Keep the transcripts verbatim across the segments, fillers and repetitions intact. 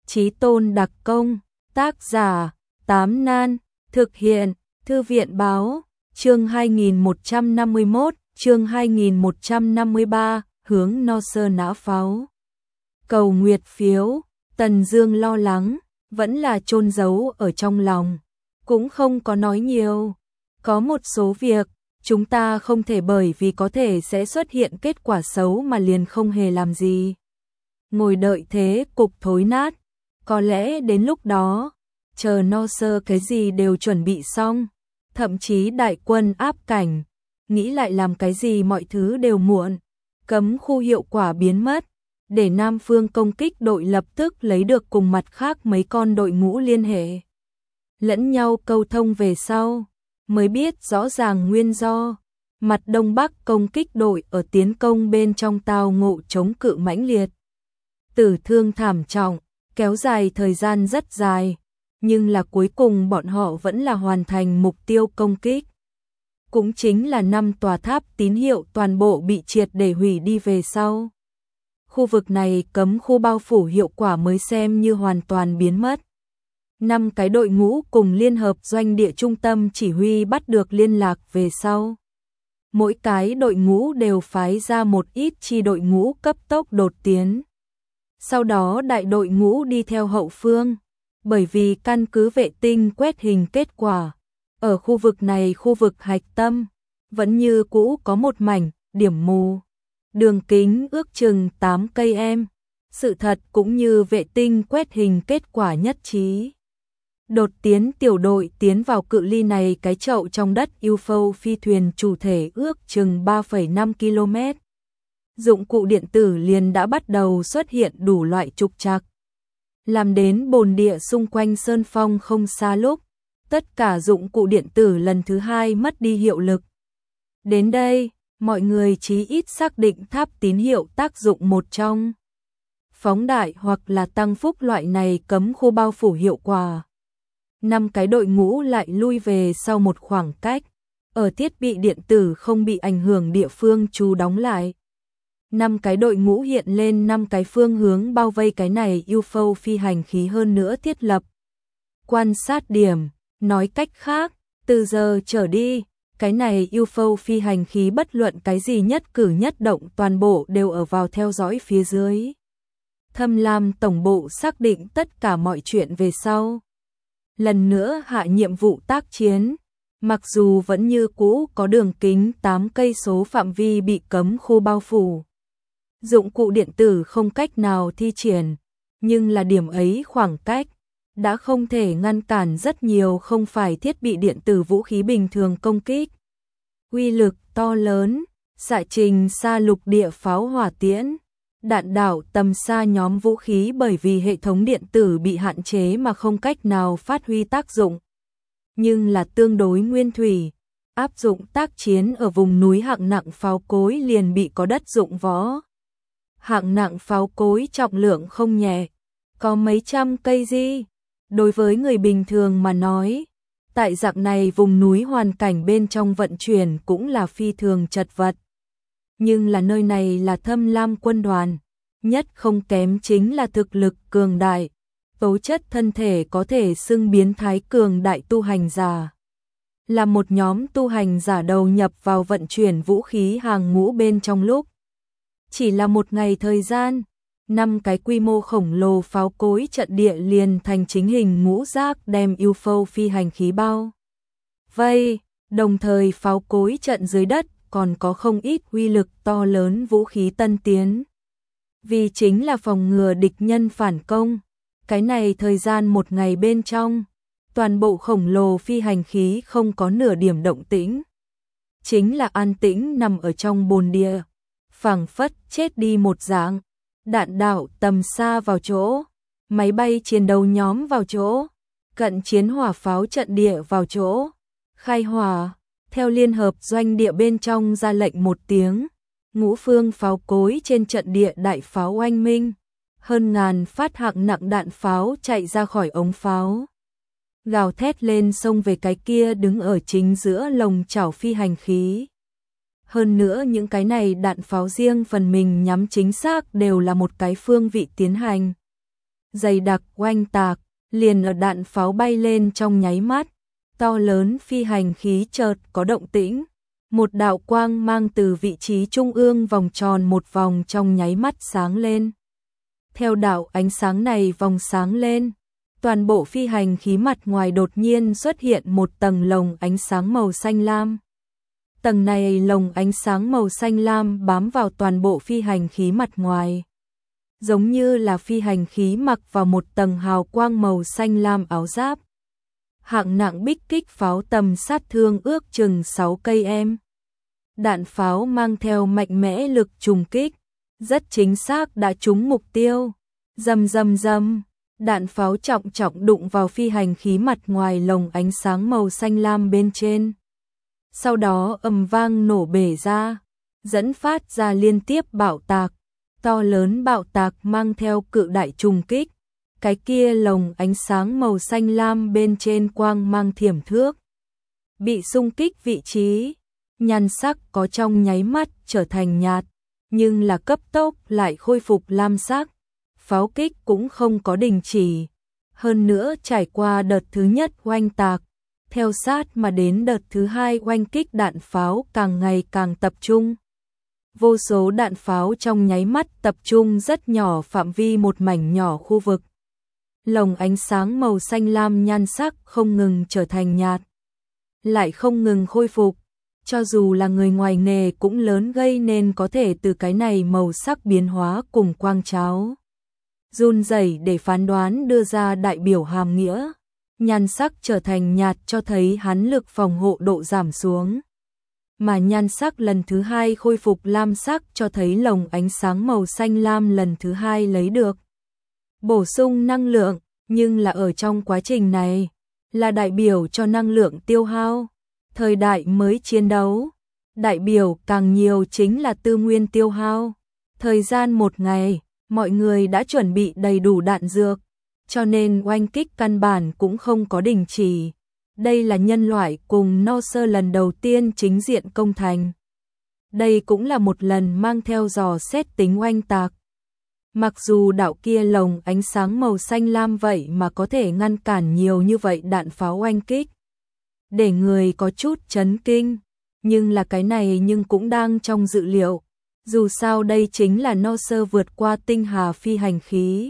Chí Tôn đặc công, tác giả, Tám Nan, thực hiện, Thư viện báo, chương hai nghìn một trăm năm mươi mốt, chương hai nghìn một trăm năm mươi ba, hướng no sơ nã pháo. Cầu nguyệt phiếu, Tần Dương lo lắng, vẫn là chôn giấu ở trong lòng, cũng không có nói nhiều. Có một số việc, chúng ta không thể bởi vì có thể sẽ xuất hiện kết quả xấu mà liền không hề làm gì. Ngồi đợi thế cục thối nát, có lẽ đến lúc đó, chờ no sơ cái gì đều chuẩn bị xong, thậm chí đại quân áp cảnh, nghĩ lại làm cái gì mọi thứ đều muộn, cấm khu hiệu quả biến mất, để Nam phương công kích đội lập tức lấy được cùng mặt khác mấy con đội ngũ liên hệ. Lẫn nhau câu thông về sau, mới biết rõ ràng nguyên do, mặt Đông Bắc công kích đội ở tiến công bên trong tao ngộ chống cự mãnh liệt. Tử thương thảm trọng, kéo dài thời gian rất dài, nhưng là cuối cùng bọn họ vẫn là hoàn thành mục tiêu công kích. Cũng chính là năm tòa tháp tín hiệu toàn bộ bị triệt để hủy đi về sau. Khu vực này cấm khu bao phủ hiệu quả mới xem như hoàn toàn biến mất. Năm cái đội ngũ cùng liên hợp doanh địa trung tâm chỉ huy bắt được liên lạc về sau. Mỗi cái đội ngũ đều phái ra một ít chi đội ngũ cấp tốc đột tiến. Sau đó đại đội ngũ đi theo hậu phương, bởi vì căn cứ vệ tinh quét hình kết quả. Ở khu vực này khu vực hạch tâm, vẫn như cũ có một mảnh, điểm mù. Đường kính ước chừng tám cây em. Sự thật cũng như vệ tinh quét hình kết quả nhất trí. Đột tiến tiểu đội tiến vào cự ly này cái chậu trong đất u ép ô phi thuyền chủ thể ước chừng ba phẩy năm ki lô mét. Dụng cụ điện tử liền đã bắt đầu xuất hiện đủ loại trục trặc. Làm đến bồn địa xung quanh sơn phong không xa lúc, tất cả dụng cụ điện tử lần thứ hai mất đi hiệu lực. Đến đây, mọi người chí ít xác định tháp tín hiệu tác dụng một trong. Phóng đại hoặc là tăng phúc loại này cấm khu bao phủ hiệu quả. Năm cái đội ngũ lại lui về sau một khoảng cách, ở thiết bị điện tử không bị ảnh hưởng địa phương trú đóng lại. Năm cái đội ngũ hiện lên năm cái phương hướng bao vây cái này u ép ô phi hành khí hơn nữa thiết lập. Quan sát điểm, nói cách khác, từ giờ trở đi, cái này u ép ô phi hành khí bất luận cái gì nhất cử nhất động toàn bộ đều ở vào theo dõi phía dưới. Thâm Lam tổng bộ xác định tất cả mọi chuyện về sau. Lần nữa hạ nhiệm vụ tác chiến, mặc dù vẫn như cũ có đường kính tám cây số phạm vi bị cấm khu bao phủ. Dụng cụ điện tử không cách nào thi triển, nhưng là điểm ấy khoảng cách, đã không thể ngăn cản rất nhiều không phải thiết bị điện tử vũ khí bình thường công kích. Uy lực to lớn, xạ trình xa lục địa pháo hỏa tiễn, đạn đạo tầm xa nhóm vũ khí bởi vì hệ thống điện tử bị hạn chế mà không cách nào phát huy tác dụng. Nhưng là tương đối nguyên thủy, áp dụng tác chiến ở vùng núi hạng nặng pháo cối liền bị có đất dụng võ. Hạng nặng pháo cối trọng lượng không nhẹ, có mấy trăm cây gì. Đối với người bình thường mà nói, tại dạng này vùng núi hoàn cảnh bên trong vận chuyển cũng là phi thường chật vật. Nhưng là nơi này là Thâm Lam quân đoàn, nhất không kém chính là thực lực cường đại, tố chất thân thể có thể xưng biến thái cường đại tu hành giả. Là một nhóm tu hành giả đầu nhập vào vận chuyển vũ khí hàng ngũ bên trong lúc. Chỉ là một ngày thời gian, năm cái quy mô khổng lồ pháo cối trận địa liền thành chính hình ngũ giác đem u ép ô phi hành khí bao vây, đồng thời pháo cối trận dưới đất còn có không ít uy lực to lớn vũ khí tân tiến. Vì chính là phòng ngừa địch nhân phản công, cái này thời gian một ngày bên trong, toàn bộ khổng lồ phi hành khí không có nửa điểm động tĩnh. Chính là an tĩnh nằm ở trong bồn địa, phảng phất chết đi một dạng. Đạn đạo tầm xa vào chỗ, máy bay chiến đấu nhóm vào chỗ, cận chiến hỏa pháo trận địa vào chỗ, khai hỏa, theo liên hợp doanh địa bên trong ra lệnh một tiếng, ngũ phương pháo cối trên trận địa đại pháo oanh minh, hơn ngàn phát hạng nặng đạn pháo chạy ra khỏi ống pháo. Gào thét lên xông về cái kia đứng ở chính giữa lồng chảo phi hành khí. Hơn nữa những cái này đạn pháo riêng phần mình nhắm chính xác đều là một cái phương vị tiến hành. dày đặc oanh tạc, liền ở đạn pháo bay lên trong nháy mắt, to lớn phi hành khí chợt có động tĩnh, một đạo quang mang từ vị trí trung ương vòng tròn một vòng trong nháy mắt sáng lên. Theo đạo ánh sáng này vòng sáng lên, toàn bộ phi hành khí mặt ngoài đột nhiên xuất hiện một tầng lồng ánh sáng màu xanh lam. Tầng này lồng ánh sáng màu xanh lam bám vào toàn bộ phi hành khí mặt ngoài, giống như là phi hành khí mặc vào một tầng hào quang màu xanh lam áo giáp. Hạng nặng bích kích pháo tầm sát thương ước chừng sáu cây em. Đạn pháo mang theo mạnh mẽ lực trùng kích, rất chính xác đã trúng mục tiêu. Rầm rầm rầm, đạn pháo trọng trọng đụng vào phi hành khí mặt ngoài lồng ánh sáng màu xanh lam bên trên. Sau đó ầm vang nổ bể ra, dẫn phát ra liên tiếp bạo tạc, to lớn bạo tạc mang theo cự đại trùng kích. Cái kia lồng ánh sáng màu xanh lam bên trên quang mang thiểm thước, bị xung kích vị trí, nhan sắc có trong nháy mắt trở thành nhạt, nhưng là cấp tốc lại khôi phục lam sắc. Pháo kích cũng không có đình chỉ, hơn nữa trải qua đợt thứ nhất oanh tạc, theo sát mà đến đợt thứ hai oanh kích đạn pháo càng ngày càng tập trung. Vô số đạn pháo trong nháy mắt tập trung rất nhỏ phạm vi một mảnh nhỏ khu vực. Lồng ánh sáng màu xanh lam nhan sắc không ngừng trở thành nhạt, lại không ngừng khôi phục, cho dù là người ngoài nghề cũng lớn gây nên có thể từ cái này màu sắc biến hóa cùng quang cháo. Run rẩy để phán đoán đưa ra đại biểu hàm nghĩa, nhan sắc trở thành nhạt cho thấy hắn lực phòng hộ độ giảm xuống. Mà nhan sắc lần thứ hai khôi phục lam sắc cho thấy lồng ánh sáng màu xanh lam lần thứ hai lấy được bổ sung năng lượng, nhưng là ở trong quá trình này, là đại biểu cho năng lượng tiêu hao. Thời đại mới chiến đấu, đại biểu càng nhiều chính là tư nguyên tiêu hao. Thời gian một ngày, mọi người đã chuẩn bị đầy đủ đạn dược, cho nên oanh kích căn bản cũng không có đình chỉ. Đây là nhân loại cùng no sơ lần đầu tiên chính diện công thành. Đây cũng là một lần mang theo dò xét tính oanh tạc. Mặc dù đạo kia lồng ánh sáng màu xanh lam vậy mà có thể ngăn cản nhiều như vậy đạn pháo oanh kích, để người có chút chấn kinh, nhưng là cái này nhưng cũng đang trong dự liệu. Dù sao đây chính là no sơ vượt qua tinh hà phi hành khí.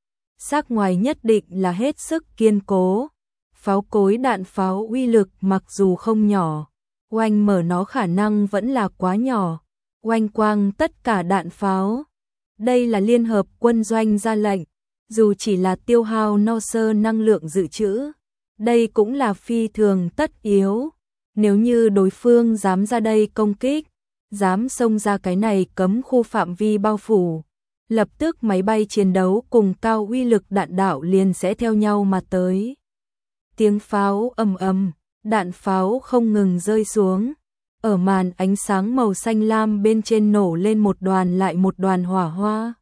Sắc ngoài nhất định là hết sức kiên cố. Pháo cối đạn pháo uy lực mặc dù không nhỏ, oanh mở nó khả năng vẫn là quá nhỏ. Oanh quang tất cả đạn pháo. Đây là liên hợp quân doanh ra lệnh, dù chỉ là tiêu hao no sơ năng lượng dự trữ, đây cũng là phi thường tất yếu. Nếu như đối phương dám ra đây công kích, dám xông ra cái này cấm khu phạm vi bao phủ, lập tức máy bay chiến đấu cùng cao uy lực đạn đạo liền sẽ theo nhau mà tới. Tiếng pháo ầm ầm, đạn pháo không ngừng rơi xuống. Ở màn ánh sáng màu xanh lam bên trên nổ lên một đoàn lại một đoàn hỏa hoa.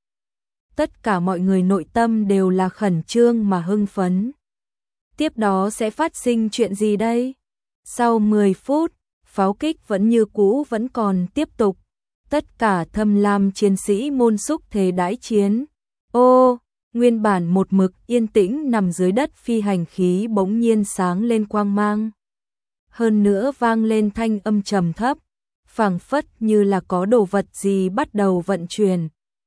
Tất cả mọi người nội tâm đều là khẩn trương mà hưng phấn. Tiếp đó sẽ phát sinh chuyện gì đây? Sau mười phút, pháo kích vẫn như cũ vẫn còn tiếp tục. Tất cả thâm lam chiến sĩ môn xúc thế đãi chiến. Ô, nguyên bản một mực yên tĩnh nằm dưới đất phi hành khí bỗng nhiên sáng lên quang mang. Hơn nữa vang lên thanh âm trầm thấp, phảng phất như là có đồ vật gì bắt đầu vận chuyển.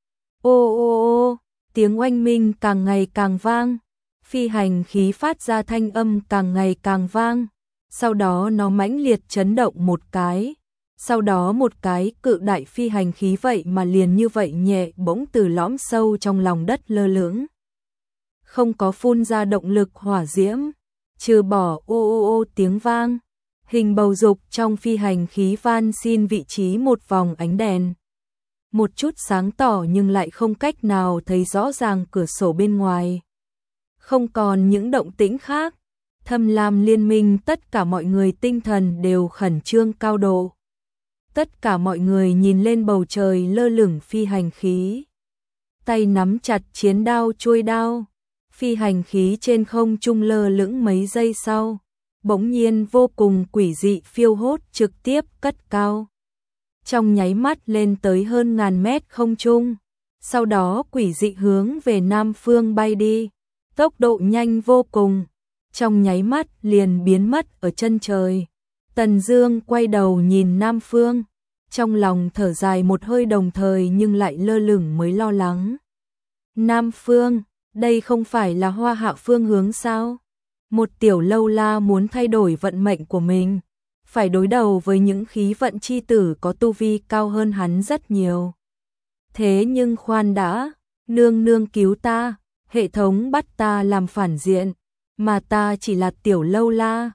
Ô ô ô, tiếng oanh minh càng ngày càng vang, phi hành khí phát ra thanh âm càng ngày càng vang, sau đó nó mãnh liệt chấn động một cái, sau đó một cái cự đại phi hành khí vậy mà liền như vậy nhẹ bỗng từ lõm sâu trong lòng đất lơ lửng. Không có phun ra động lực hỏa diễm, trừ bỏ ô ô ô tiếng vang. Hình bầu dục trong phi hành khí van xin vị trí một vòng ánh đèn. Một chút sáng tỏ nhưng lại không cách nào thấy rõ ràng cửa sổ bên ngoài. Không còn những động tĩnh khác. Thâm lam liên minh tất cả mọi người tinh thần đều khẩn trương cao độ. Tất cả mọi người nhìn lên bầu trời lơ lửng phi hành khí. Tay nắm chặt chiến đao chuôi đao. Phi hành khí trên không trung lơ lửng mấy giây sau. Bỗng nhiên vô cùng quỷ dị phiêu hốt trực tiếp cất cao. Trong nháy mắt lên tới hơn ngàn mét không trung. sau đó quỷ dị hướng về Nam Phương bay đi, tốc độ nhanh vô cùng, trong nháy mắt liền biến mất ở chân trời. Tần Dương quay đầu nhìn Nam Phương, trong lòng thở dài một hơi đồng thời nhưng lại lơ lửng mới lo lắng. Nam Phương, đây không phải là Hoa Hạ phương hướng sao? Một tiểu lâu la muốn thay đổi vận mệnh của mình, phải đối đầu với những khí vận chi tử có tu vi cao hơn hắn rất nhiều. Thế nhưng khoan đã, nương nương cứu ta, hệ thống bắt ta làm phản diện, mà ta chỉ là tiểu lâu la,